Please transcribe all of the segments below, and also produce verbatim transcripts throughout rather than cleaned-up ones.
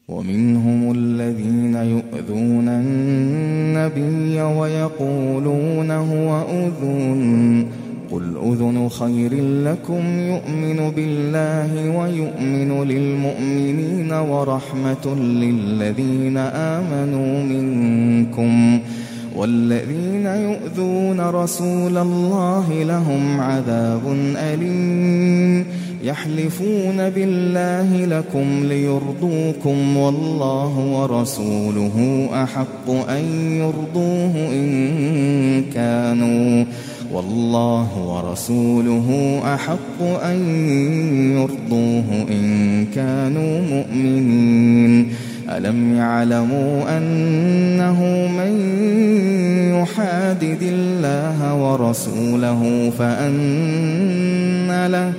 ومنهم الذين يؤذون النبي ويقولون هو أذن قل أذن خير لكم يؤمن بالله ويؤمن للمؤمنين ورحمة للذين آمنوا منكم والذين يؤذون رسول الله لهم عذاب أليم يحلفون بالله لكم ليرضوكم والله ورسوله أحق أن يرضوه إن كانوا والله ورسوله أحق أن يرضوه إن كانوا مؤمنين ألم يعلموا أنه من يحادد الله ورسوله فأن له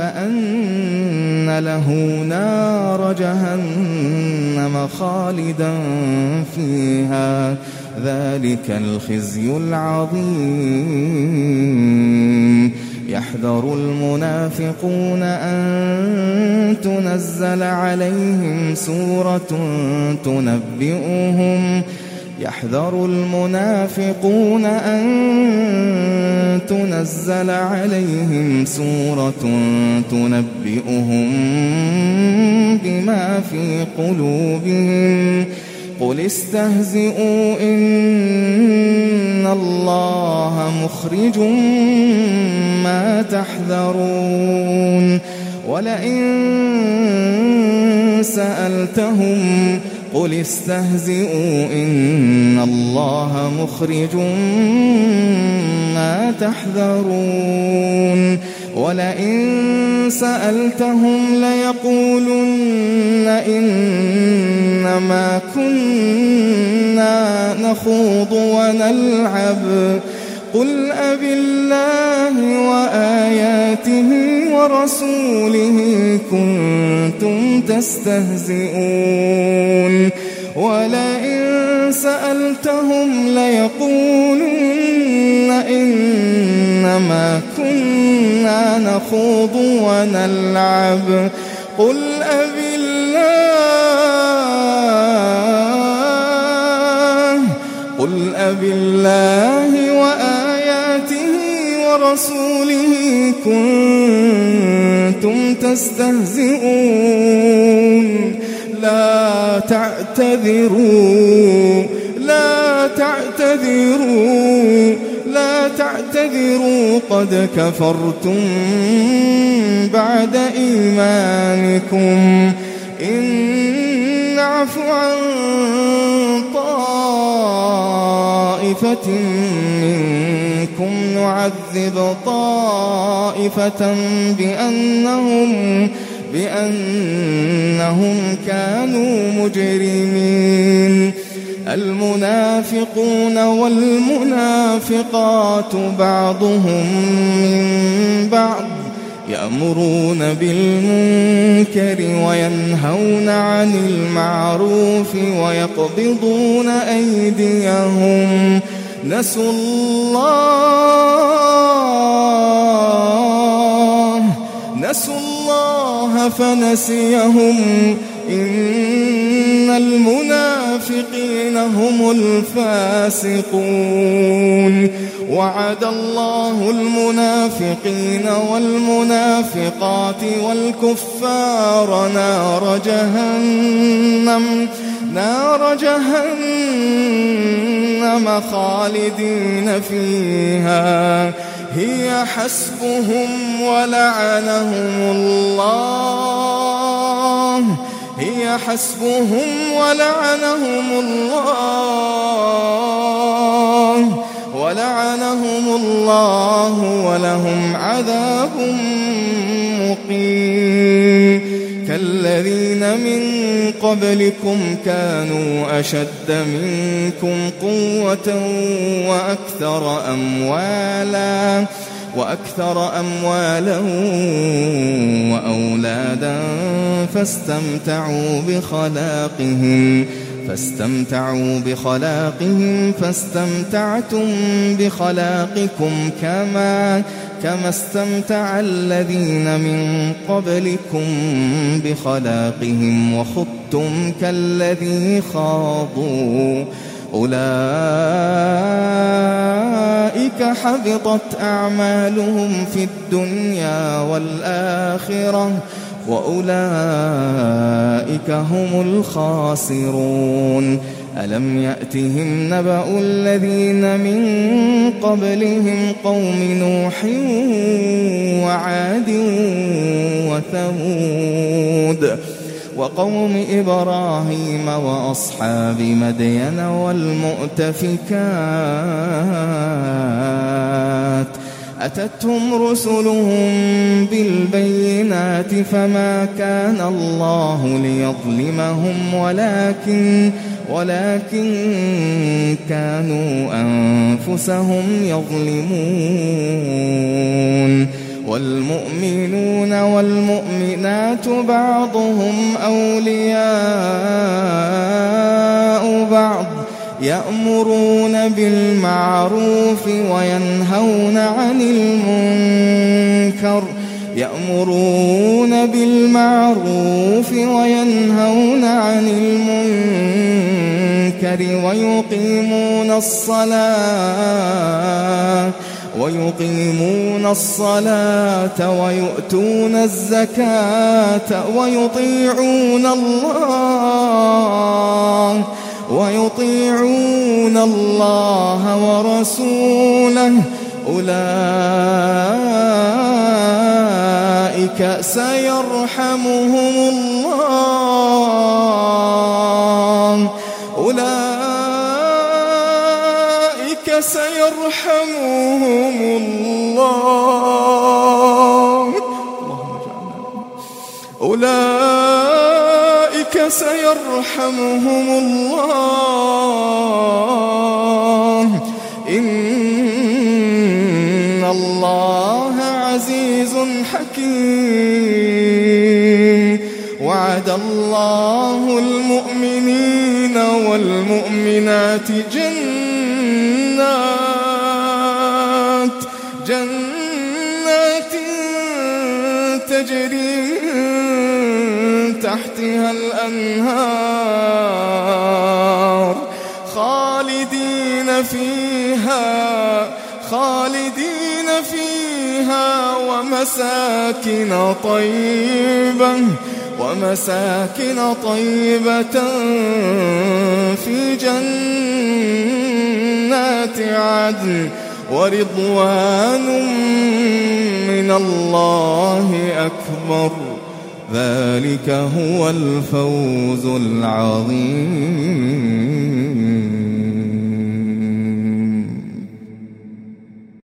فأن له نار جهنم خالدا فيها ذلك الخزي العظيم يحذر المنافقون أن تنزل عليهم سورة تنبئهم يحذر المنافقون أن تنزل عليهم سورة تنبئهم بما في قلوبهم قل استهزئوا إن الله مخرج ما تحذرون ولئن سألتهم قل استهزئوا إن الله مخرج ما تحذرون ولئن سألتهم ليقولن إنما كنا نخوض ونلعب قل أبالله وآياته ورسوله كنتم تستهزئون ولئن سألتهم ليقولن إنما كنا نخوض ونلعب قل أبالله قل أبالله وآياته ورسوله كنتم تستهزئون لا تعتذروا لا تعتذروا لا تعتذروا قد كفرتم بعد إيمانكم إن نعف عن طائفة منكم نعذب طائفة بأنهم بأنهم كانوا مجرمين المنافقون والمنافقات بعضهم من بعض يأمرون بالمنكر وينهون عن المعروف ويقبضون أيديهم نسوا الله نسوا الله فنسيهم إن المنافقين هم الفاسقون وعد الله المنافقين والمنافقات والكفار نار جهنم نار جهنم خالدين فيها هي حسبهم ولعنهم الله هي حسبهم ولعنهم الله ولعنهم الله ولهم عذاب مقيم كالذين من قبلكم كانوا أشد منكم قوة وأكثر أموالا وأكثر أموالا وأولادا فاستمتعوا بخلاقهم فاستمتعوا بخلاقهم فاستمتعتم بخلاقكم كما كما استمتع الذين من قبلكم بخلاقهم وخضتم خضتم كالذي خاضوا أولئك حبطت أعمالهم في الدنيا والآخرة وأولئك هم الخاسرون. ألم يأتهم نبأ الذين من قبلهم قوم نوح وعاد وثمود وقوم إبراهيم وأصحاب مدين والمؤتفكات أتتهم رسلهم بالبينات فما كان الله ليظلمهم ولكن ولكن كانوا أنفسهم يظلمون. والمؤمنون والمؤمنات بعضهم أولياء بعض يأمرون بالمعروف وينهون عن المنكر يأمرون بالمعروف وينهون عن المنكر ويقيمون الصلاة ويقيمون الصلاة ويؤتون الزكاة ويطيعون الله ويطيعون الله ورسوله أولئك سيرحمهم الله أولئك سيرحمهم الله أولئك سيرحمهم الله إن الله عزيز حكيم. وعد الله المؤمنين والمؤمنات جنات جنات تجري من تحتها الأنهار خالدين فيها خالدين فيها ومساكن طيبة ومساكن طيبة في جنات عدن ورضوان من الله أكبر ذلك هو الفوز العظيم.